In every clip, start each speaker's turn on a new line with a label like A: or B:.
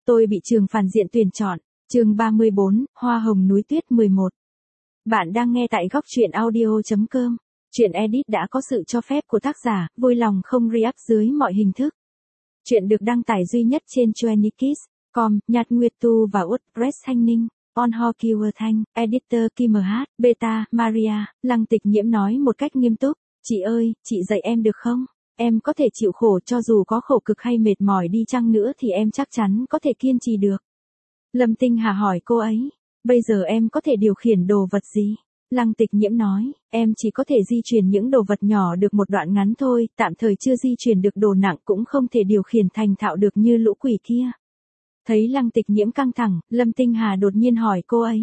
A: Tôi bị trường phản diện tuyển chọn. Chương 34, Hoa hồng núi tuyết 11. Bạn đang nghe tại góc truyện audio.com. Truyện edit đã có sự cho phép của tác giả, vui lòng không react dưới mọi hình thức. Truyện được đăng tải duy nhất trên Chuanikiss.com, Nhật Nguyệt Tu và WordPress Thanh Ninh. On Ho Kiwa Thanh, Editor Kim H, Beta, Maria. Lăng Tịch Nhiễm nói một cách nghiêm túc. Chị ơi, chị dạy em được không? Em có thể chịu khổ cho dù có khổ cực hay mệt mỏi đi chăng nữa thì em chắc chắn có thể kiên trì được. Lâm Tinh Hà hỏi cô ấy. Bây giờ em có thể điều khiển đồ vật gì? Lăng Tịch Nhiễm nói, em chỉ có thể di chuyển những đồ vật nhỏ được một đoạn ngắn thôi, tạm thời chưa di chuyển được đồ nặng cũng không thể điều khiển thành thạo được như lũ quỷ kia. Thấy Lăng Tịch Nhiễm căng thẳng, Lâm Tinh Hà đột nhiên hỏi cô ấy.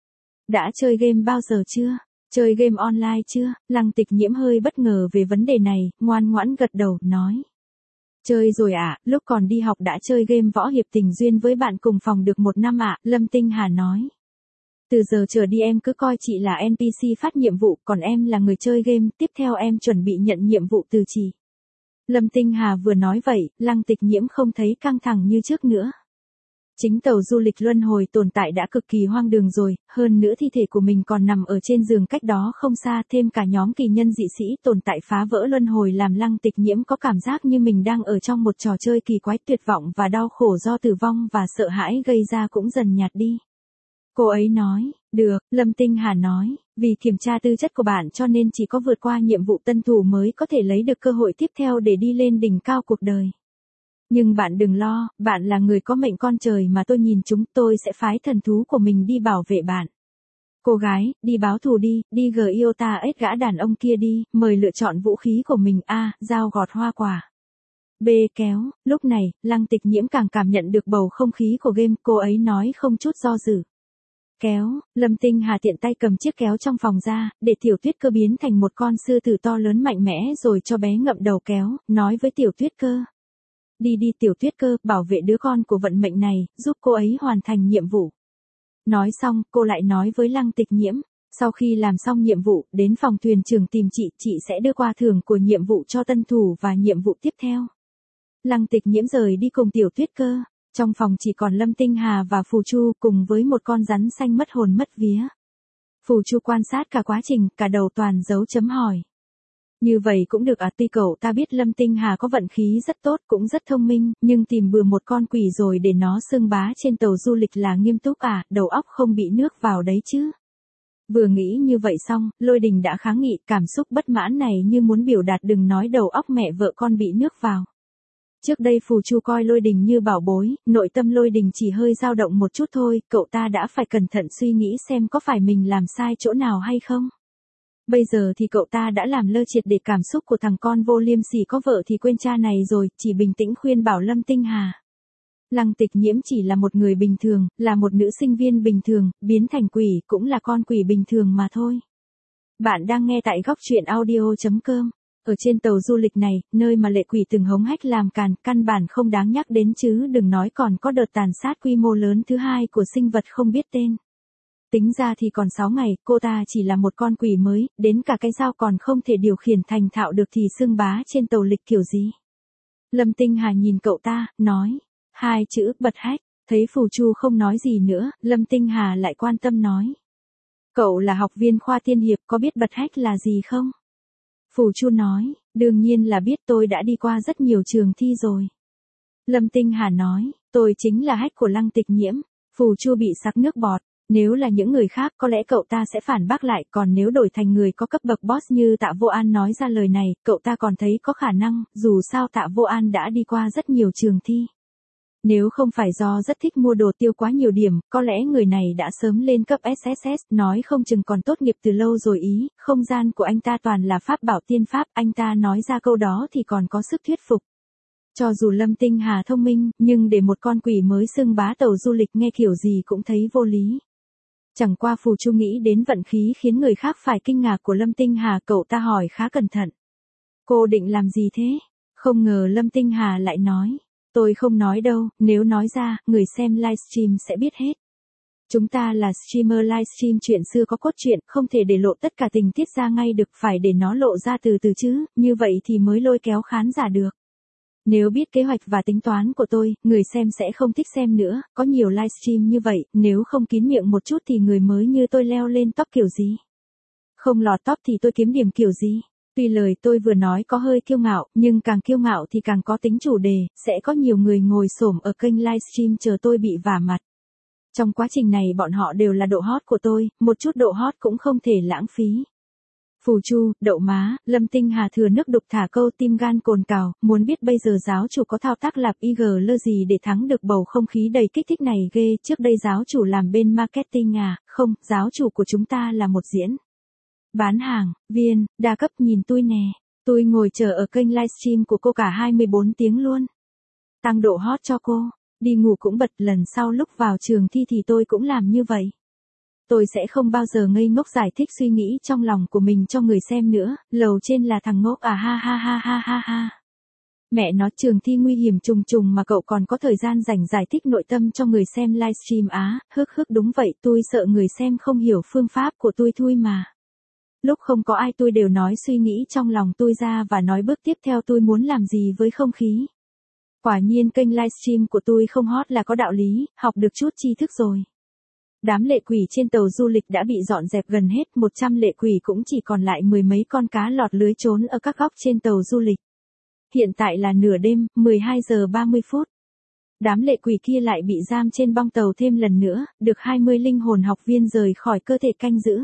A: Đã chơi game bao giờ chưa? Chơi game online chưa? Lăng Tịch Nhiễm hơi bất ngờ về vấn đề này, ngoan ngoãn gật đầu, nói. Chơi rồi ạ, lúc còn đi học đã chơi game võ hiệp tình duyên với bạn cùng phòng được 1 năm ạ, Lâm Tinh Hà nói. Từ giờ trở đi em cứ coi chị là NPC phát nhiệm vụ, còn em là người chơi game, tiếp theo em chuẩn bị nhận nhiệm vụ từ chị. Lâm Tinh Hà vừa nói vậy, Lăng Tịch Nhiễm không thấy căng thẳng như trước nữa. Chính tàu du lịch luân hồi tồn tại đã cực kỳ hoang đường rồi, hơn nữa thi thể của mình còn nằm ở trên giường cách đó không xa, thêm cả nhóm kỳ nhân dị sĩ tồn tại phá vỡ luân hồi làm Lăng Tịch Nhiễm có cảm giác như mình đang ở trong một trò chơi kỳ quái, tuyệt vọng và đau khổ do tử vong và sợ hãi gây ra cũng dần nhạt đi. Cô ấy nói, được, Lâm Tinh Hà nói, vì kiểm tra tư chất của bạn cho nên chỉ có vượt qua nhiệm vụ tân thủ mới có thể lấy được cơ hội tiếp theo để đi lên đỉnh cao cuộc đời. Nhưng bạn đừng lo, bạn là người có mệnh con trời mà tôi nhìn chúng, tôi sẽ phái thần thú của mình đi bảo vệ bạn. Cô gái, đi báo thù đi, đi Giota ếch gã đàn ông kia đi, mời lựa chọn vũ khí của mình. A. Dao gọt hoa quả. B. Kéo. Lúc này, Lăng Tịch Nhiễm càng cảm nhận được bầu không khí của game, cô ấy nói không chút do dự. Kéo. Lâm Tinh Hà tiện tay cầm chiếc kéo trong phòng ra, để Tiểu Tuyết Cơ biến thành một con sư tử to lớn mạnh mẽ rồi cho bé ngậm đầu kéo, nói với Tiểu Tuyết Cơ. Đi đi Tiểu Tuyết Cơ, bảo vệ đứa con của vận mệnh này, giúp cô ấy hoàn thành nhiệm vụ. Nói xong, cô lại nói với Lăng Tịch Nhiễm, sau khi làm xong nhiệm vụ, đến phòng thuyền trưởng tìm chị sẽ đưa qua thưởng của nhiệm vụ cho tân thủ và nhiệm vụ tiếp theo. Lăng Tịch Nhiễm rời đi cùng Tiểu Tuyết Cơ, trong phòng chỉ còn Lâm Tinh Hà và Phù Chu cùng với một con rắn xanh mất hồn mất vía. Phù Chu quan sát cả quá trình, cả đầu toàn dấu chấm hỏi. Như vậy cũng được à, tuy cậu ta biết Lâm Tinh Hà có vận khí rất tốt cũng rất thông minh, nhưng tìm bừa một con quỷ rồi để nó xưng bá trên tàu du lịch là nghiêm túc à, đầu óc không bị nước vào đấy chứ. Vừa nghĩ như vậy xong, Lôi Đình đã kháng nghị, cảm xúc bất mãn này như muốn biểu đạt đừng nói đầu óc mẹ vợ con bị nước vào. Trước đây Phù Chu coi Lôi Đình như bảo bối, nội tâm Lôi Đình chỉ hơi dao động một chút thôi, cậu ta đã phải cẩn thận suy nghĩ xem có phải mình làm sai chỗ nào hay không. Bây giờ thì cậu ta đã làm lơ triệt để cảm xúc của thằng con vô liêm sỉ có vợ thì quên cha này rồi, chỉ bình tĩnh khuyên bảo Lâm Tinh Hà. Lăng Tịch Nhiễm chỉ là một người bình thường, là một nữ sinh viên bình thường, biến thành quỷ cũng là con quỷ bình thường mà thôi. Bạn đang nghe tại góc truyện audio.com. Ở trên tàu du lịch này, nơi mà lệ quỷ từng hống hách làm càn, căn bản không đáng nhắc đến chứ đừng nói còn có đợt tàn sát quy mô lớn thứ hai của sinh vật không biết tên. Tính ra thì còn 6 ngày, cô ta chỉ là một con quỷ mới, đến cả cái dao còn không thể điều khiển thành thạo được thì xưng bá trên tàu lịch kiểu gì. Lâm Tinh Hà nhìn cậu ta, nói, 2 chữ, bật hách, thấy Phù Chu không nói gì nữa, Lâm Tinh Hà lại quan tâm nói. Cậu là học viên khoa tiên hiệp có biết bật hách là gì không? Phù Chu nói, đương nhiên là biết, tôi đã đi qua rất nhiều trường thi rồi. Lâm Tinh Hà nói, tôi chính là hách của Lăng Tịch Nhiễm. Phù Chu bị sặc nước bọt. Nếu là những người khác có lẽ cậu ta sẽ phản bác lại, còn nếu đổi thành người có cấp bậc boss như Tạ Vô An nói ra lời này, cậu ta còn thấy có khả năng, dù sao Tạ Vô An đã đi qua rất nhiều trường thi. Nếu không phải do rất thích mua đồ tiêu quá nhiều điểm, có lẽ người này đã sớm lên cấp SSS, nói không chừng còn tốt nghiệp từ lâu rồi ý, không gian của anh ta toàn là pháp bảo tiên pháp, anh ta nói ra câu đó thì còn có sức thuyết phục. Cho dù Lâm Tinh Hà thông minh, nhưng để một con quỷ mới xưng bá tàu du lịch nghe kiểu gì cũng thấy vô lý. Chẳng qua Phù Chu nghĩ đến vận khí khiến người khác phải kinh ngạc của Lâm Tinh Hà, cậu ta hỏi khá cẩn thận. Cô định làm gì thế? Không ngờ Lâm Tinh Hà lại nói. Tôi không nói đâu, nếu nói ra, người xem livestream sẽ biết hết. Chúng ta là streamer livestream chuyện xưa có cốt truyện, không thể để lộ tất cả tình tiết ra ngay được, phải để nó lộ ra từ từ chứ, như vậy thì mới lôi kéo khán giả được. Nếu biết kế hoạch và tính toán của tôi, người xem sẽ không thích xem nữa, có nhiều livestream như vậy, nếu không kín miệng một chút thì người mới như tôi leo lên top kiểu gì? Không lọt top thì tôi kiếm điểm kiểu gì? Tuy lời tôi vừa nói có hơi kiêu ngạo, nhưng càng kiêu ngạo thì càng có tính chủ đề, sẽ có nhiều người ngồi xổm ở kênh livestream chờ tôi bị vả mặt. Trong quá trình này bọn họ đều là độ hot của tôi, một chút độ hot cũng không thể lãng phí. Phù Chu, đậu má, Lâm Tinh Hà thừa nước đục thả câu tim gan cồn cào, muốn biết bây giờ giáo chủ có thao tác lạp IG lơ gì để thắng được bầu không khí đầy kích thích này ghê, trước đây giáo chủ làm bên marketing à, không, giáo chủ của chúng ta là một diễn. Bán hàng, viên, đa cấp nhìn tôi nè, tôi ngồi chờ ở kênh livestream của cô cả 24 tiếng luôn. Tăng độ hot cho cô, đi ngủ cũng bật, lần sau lúc vào trường thi thì tôi cũng làm như vậy. Tôi sẽ không bao giờ ngây ngốc giải thích suy nghĩ trong lòng của mình cho người xem nữa, lầu trên là thằng ngốc à ha ha ha ha ha ha. Mẹ nó trường thi nguy hiểm trùng trùng mà cậu còn có thời gian rảnh giải thích nội tâm cho người xem livestream á, hức hức đúng vậy tôi sợ người xem không hiểu phương pháp của tôi thui mà. Lúc không có ai tôi đều nói suy nghĩ trong lòng tôi ra và nói bước tiếp theo tôi muốn làm gì với không khí. Quả nhiên kênh livestream của tôi không hot là có đạo lý, học được chút tri thức rồi. Đám lệ quỷ trên tàu du lịch đã bị dọn dẹp gần hết, 100 lệ quỷ cũng chỉ còn lại mười mấy con cá lọt lưới trốn ở các góc trên tàu du lịch. Hiện tại là nửa đêm, 12 giờ 30 phút. Đám lệ quỷ kia lại bị giam trên bong tàu thêm lần nữa, được 20 linh hồn học viên rời khỏi cơ thể canh giữ.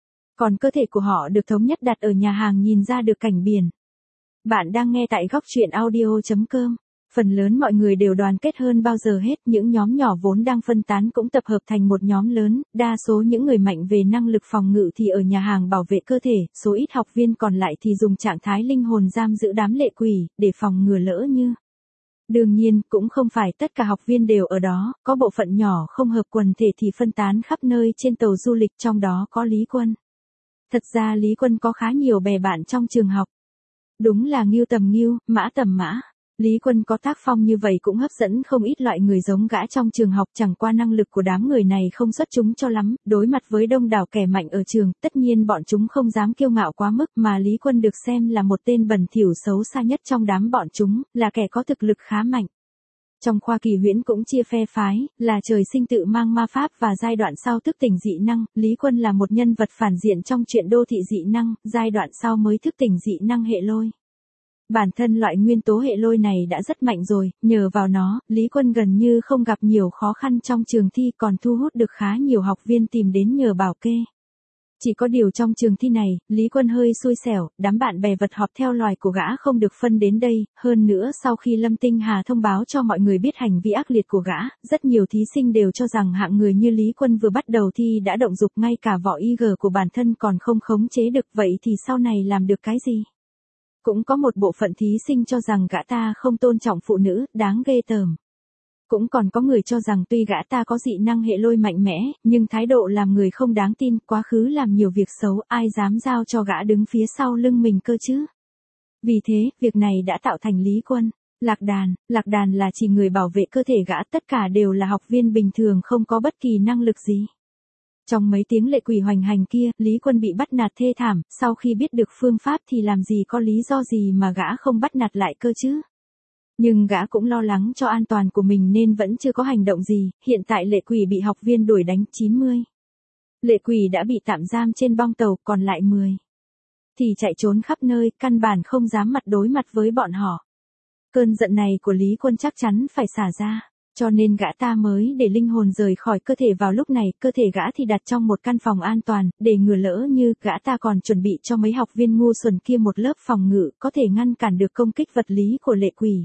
A: Còn cơ thể của họ được thống nhất đặt ở nhà hàng nhìn ra được cảnh biển. Bạn đang nghe tại góc truyện audio.com. Phần lớn mọi người đều đoàn kết hơn bao giờ hết, những nhóm nhỏ vốn đang phân tán cũng tập hợp thành một nhóm lớn, đa số những người mạnh về năng lực phòng ngự thì ở nhà hàng bảo vệ cơ thể, số ít học viên còn lại thì dùng trạng thái linh hồn giam giữ đám lệ quỷ, để phòng ngừa lỡ như. Đương nhiên, cũng không phải tất cả học viên đều ở đó, có bộ phận nhỏ không hợp quần thể thì phân tán khắp nơi trên tàu du lịch, trong đó có Lý Quân. Thật ra Lý Quân có khá nhiều bè bạn trong trường học. Đúng là ngưu tầm ngưu, mã tầm mã. Lý Quân có tác phong như vậy cũng hấp dẫn không ít loại người giống gã trong trường học, chẳng qua năng lực của đám người này không xuất chúng cho lắm, đối mặt với đông đảo kẻ mạnh ở trường, tất nhiên bọn chúng không dám kiêu ngạo quá mức mà Lý Quân được xem là một tên bẩn thỉu xấu xa nhất trong đám bọn chúng, là kẻ có thực lực khá mạnh. Trong khoa kỳ huyễn cũng chia phe phái, là trời sinh tự mang ma pháp và giai đoạn sau thức tỉnh dị năng, Lý Quân là một nhân vật phản diện trong truyện đô thị dị năng, giai đoạn sau mới thức tỉnh dị năng hệ lôi. Bản thân loại nguyên tố hệ lôi này đã rất mạnh rồi, nhờ vào nó, Lý Quân gần như không gặp nhiều khó khăn trong trường thi còn thu hút được khá nhiều học viên tìm đến nhờ bảo kê. Chỉ có điều trong trường thi này, Lý Quân hơi xui xẻo, đám bạn bè vật họp theo loài của gã không được phân đến đây, hơn nữa sau khi Lâm Tinh Hà thông báo cho mọi người biết hành vi ác liệt của gã, rất nhiều thí sinh đều cho rằng hạng người như Lý Quân vừa bắt đầu thi đã động dục ngay cả vỏ IG của bản thân còn không khống chế được, vậy thì sau này làm được cái gì? Cũng có một bộ phận thí sinh cho rằng gã ta không tôn trọng phụ nữ, đáng ghê tởm. Cũng còn có người cho rằng tuy gã ta có dị năng hệ lôi mạnh mẽ, nhưng thái độ làm người không đáng tin, quá khứ làm nhiều việc xấu, ai dám giao cho gã đứng phía sau lưng mình cơ chứ. Vì thế, việc này đã tạo thành Lý Quân. Lạc đàn là chỉ người bảo vệ cơ thể gã, tất cả đều là học viên bình thường không có bất kỳ năng lực gì. Trong mấy tiếng lệ quỷ hoành hành kia, Lý Quân bị bắt nạt thê thảm, sau khi biết được phương pháp thì làm gì có lý do gì mà gã không bắt nạt lại cơ chứ. Nhưng gã cũng lo lắng cho an toàn của mình nên vẫn chưa có hành động gì, hiện tại lệ quỷ bị học viên đuổi đánh 90. Lệ quỷ đã bị tạm giam trên bong tàu, còn lại 10. Thì chạy trốn khắp nơi, căn bản không dám mặt đối mặt với bọn họ. Cơn giận này của Lý Quân chắc chắn phải xả ra. Cho nên gã ta mới để linh hồn rời khỏi cơ thể vào lúc này, cơ thể gã thì đặt trong một căn phòng an toàn, để ngừa lỡ như gã ta còn chuẩn bị cho mấy học viên ngu xuẩn kia một lớp phòng ngự, có thể ngăn cản được công kích vật lý của lệ quỷ.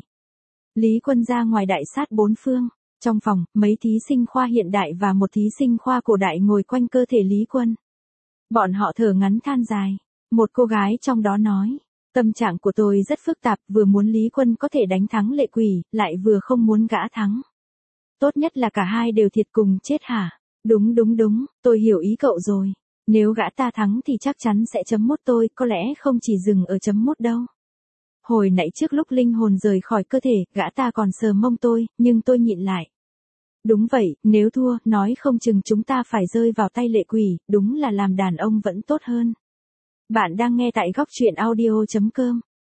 A: Lý Quân ra ngoài đại sát bốn phương. Trong phòng, mấy thí sinh khoa hiện đại và một thí sinh khoa cổ đại ngồi quanh cơ thể Lý Quân. Bọn họ thở ngắn than dài. Một cô gái trong đó nói. Tâm trạng của tôi rất phức tạp, vừa muốn Lý Quân có thể đánh thắng lệ quỷ, lại vừa không muốn gã thắng. Tốt nhất là cả hai đều thiệt cùng chết hả? Đúng, tôi hiểu ý cậu rồi. Nếu gã ta thắng thì chắc chắn sẽ chấm mốt tôi, có lẽ không chỉ dừng ở chấm mốt đâu. Hồi nãy trước lúc linh hồn rời khỏi cơ thể, gã ta còn sờ mông tôi, nhưng tôi nhịn lại. Đúng vậy, nếu thua, nói không chừng chúng ta phải rơi vào tay lệ quỷ, đúng là làm đàn ông vẫn tốt hơn. Bạn đang nghe tại góc truyện audio.com.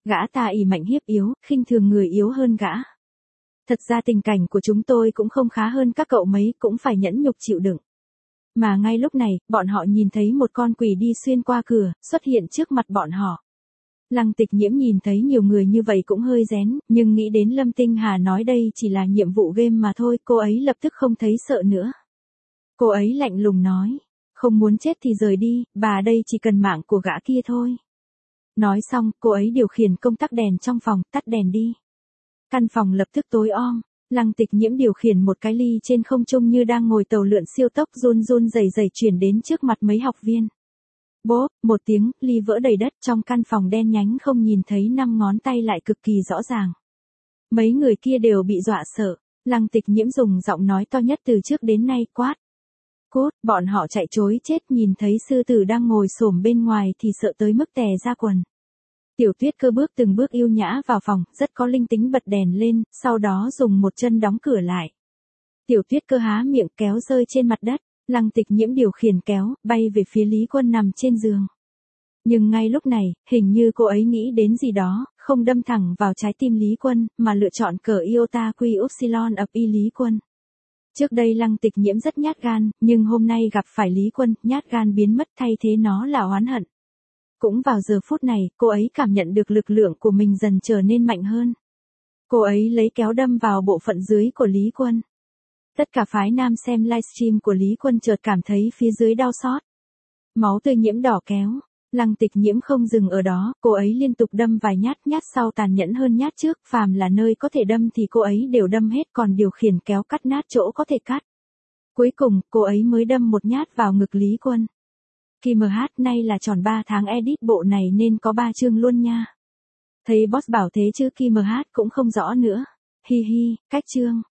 A: Gã ta ỷ mạnh hiếp yếu, khinh thường người yếu hơn gã. Thật ra tình cảnh của chúng tôi cũng không khá hơn các cậu mấy, cũng phải nhẫn nhục chịu đựng. Mà ngay lúc này, bọn họ nhìn thấy một con quỷ đi xuyên qua cửa, xuất hiện trước mặt bọn họ. Lăng Tịch Nhiễm nhìn thấy nhiều người như vậy cũng hơi rén, nhưng nghĩ đến Lâm Tinh Hà nói đây chỉ là nhiệm vụ game mà thôi, cô ấy lập tức không thấy sợ nữa. Cô ấy lạnh lùng nói, không muốn chết thì rời đi, bà đây chỉ cần mạng của gã kia thôi. Nói xong, cô ấy điều khiển công tắc đèn trong phòng, tắt đèn đi. Căn phòng lập tức tối om. Lăng Tịch Nhiễm điều khiển một cái ly trên không trung như đang ngồi tàu lượn siêu tốc, run run rẩy rẩy chuyển đến trước mặt mấy học viên. Bốp, một tiếng, ly vỡ đầy đất, trong căn phòng đen nhánh không nhìn thấy 5 ngón tay lại cực kỳ rõ ràng. Mấy người kia đều bị dọa sợ. Lăng Tịch Nhiễm dùng giọng nói to nhất từ trước đến nay, quát. Cút, bọn họ chạy trối chết, nhìn thấy sư tử đang ngồi xổm bên ngoài thì sợ tới mức tè ra quần. Tiểu Tuyết Cơ bước từng bước yêu nhã vào phòng, rất có linh tính bật đèn lên, sau đó dùng một chân đóng cửa lại. Tiểu Tuyết Cơ há miệng kéo rơi trên mặt đất, Lăng Tịch Nhiễm điều khiển kéo, bay về phía Lý Quân nằm trên giường. Nhưng ngay lúc này, hình như cô ấy nghĩ đến gì đó, không đâm thẳng vào trái tim Lý Quân, mà lựa chọn cờ iota quy upsilon ập y Lý Quân. Trước đây Lăng Tịch Nhiễm rất nhát gan, nhưng hôm nay gặp phải Lý Quân, nhát gan biến mất, thay thế nó là oán hận. Cũng vào giờ phút này, cô ấy cảm nhận được lực lượng của mình dần trở nên mạnh hơn. Cô ấy lấy kéo đâm vào bộ phận dưới của Lý Quân. Tất cả phái nam xem livestream của Lý Quân chợt cảm thấy phía dưới đau xót. Máu tươi nhiễm đỏ kéo. Lăng Tịch Nhiễm không dừng ở đó, cô ấy liên tục đâm vài nhát, nhát sau tàn nhẫn hơn nhát trước, phàm là nơi có thể đâm thì cô ấy đều đâm hết, còn điều khiển kéo cắt nát chỗ có thể cắt. Cuối cùng, cô ấy mới đâm một nhát vào ngực Lý Quân. Kim MH, nay là tròn 3 tháng edit bộ này nên có 3 chương luôn nha. Thấy boss bảo thế chứ Kim MH cũng không rõ nữa. Hi hi, cách chương.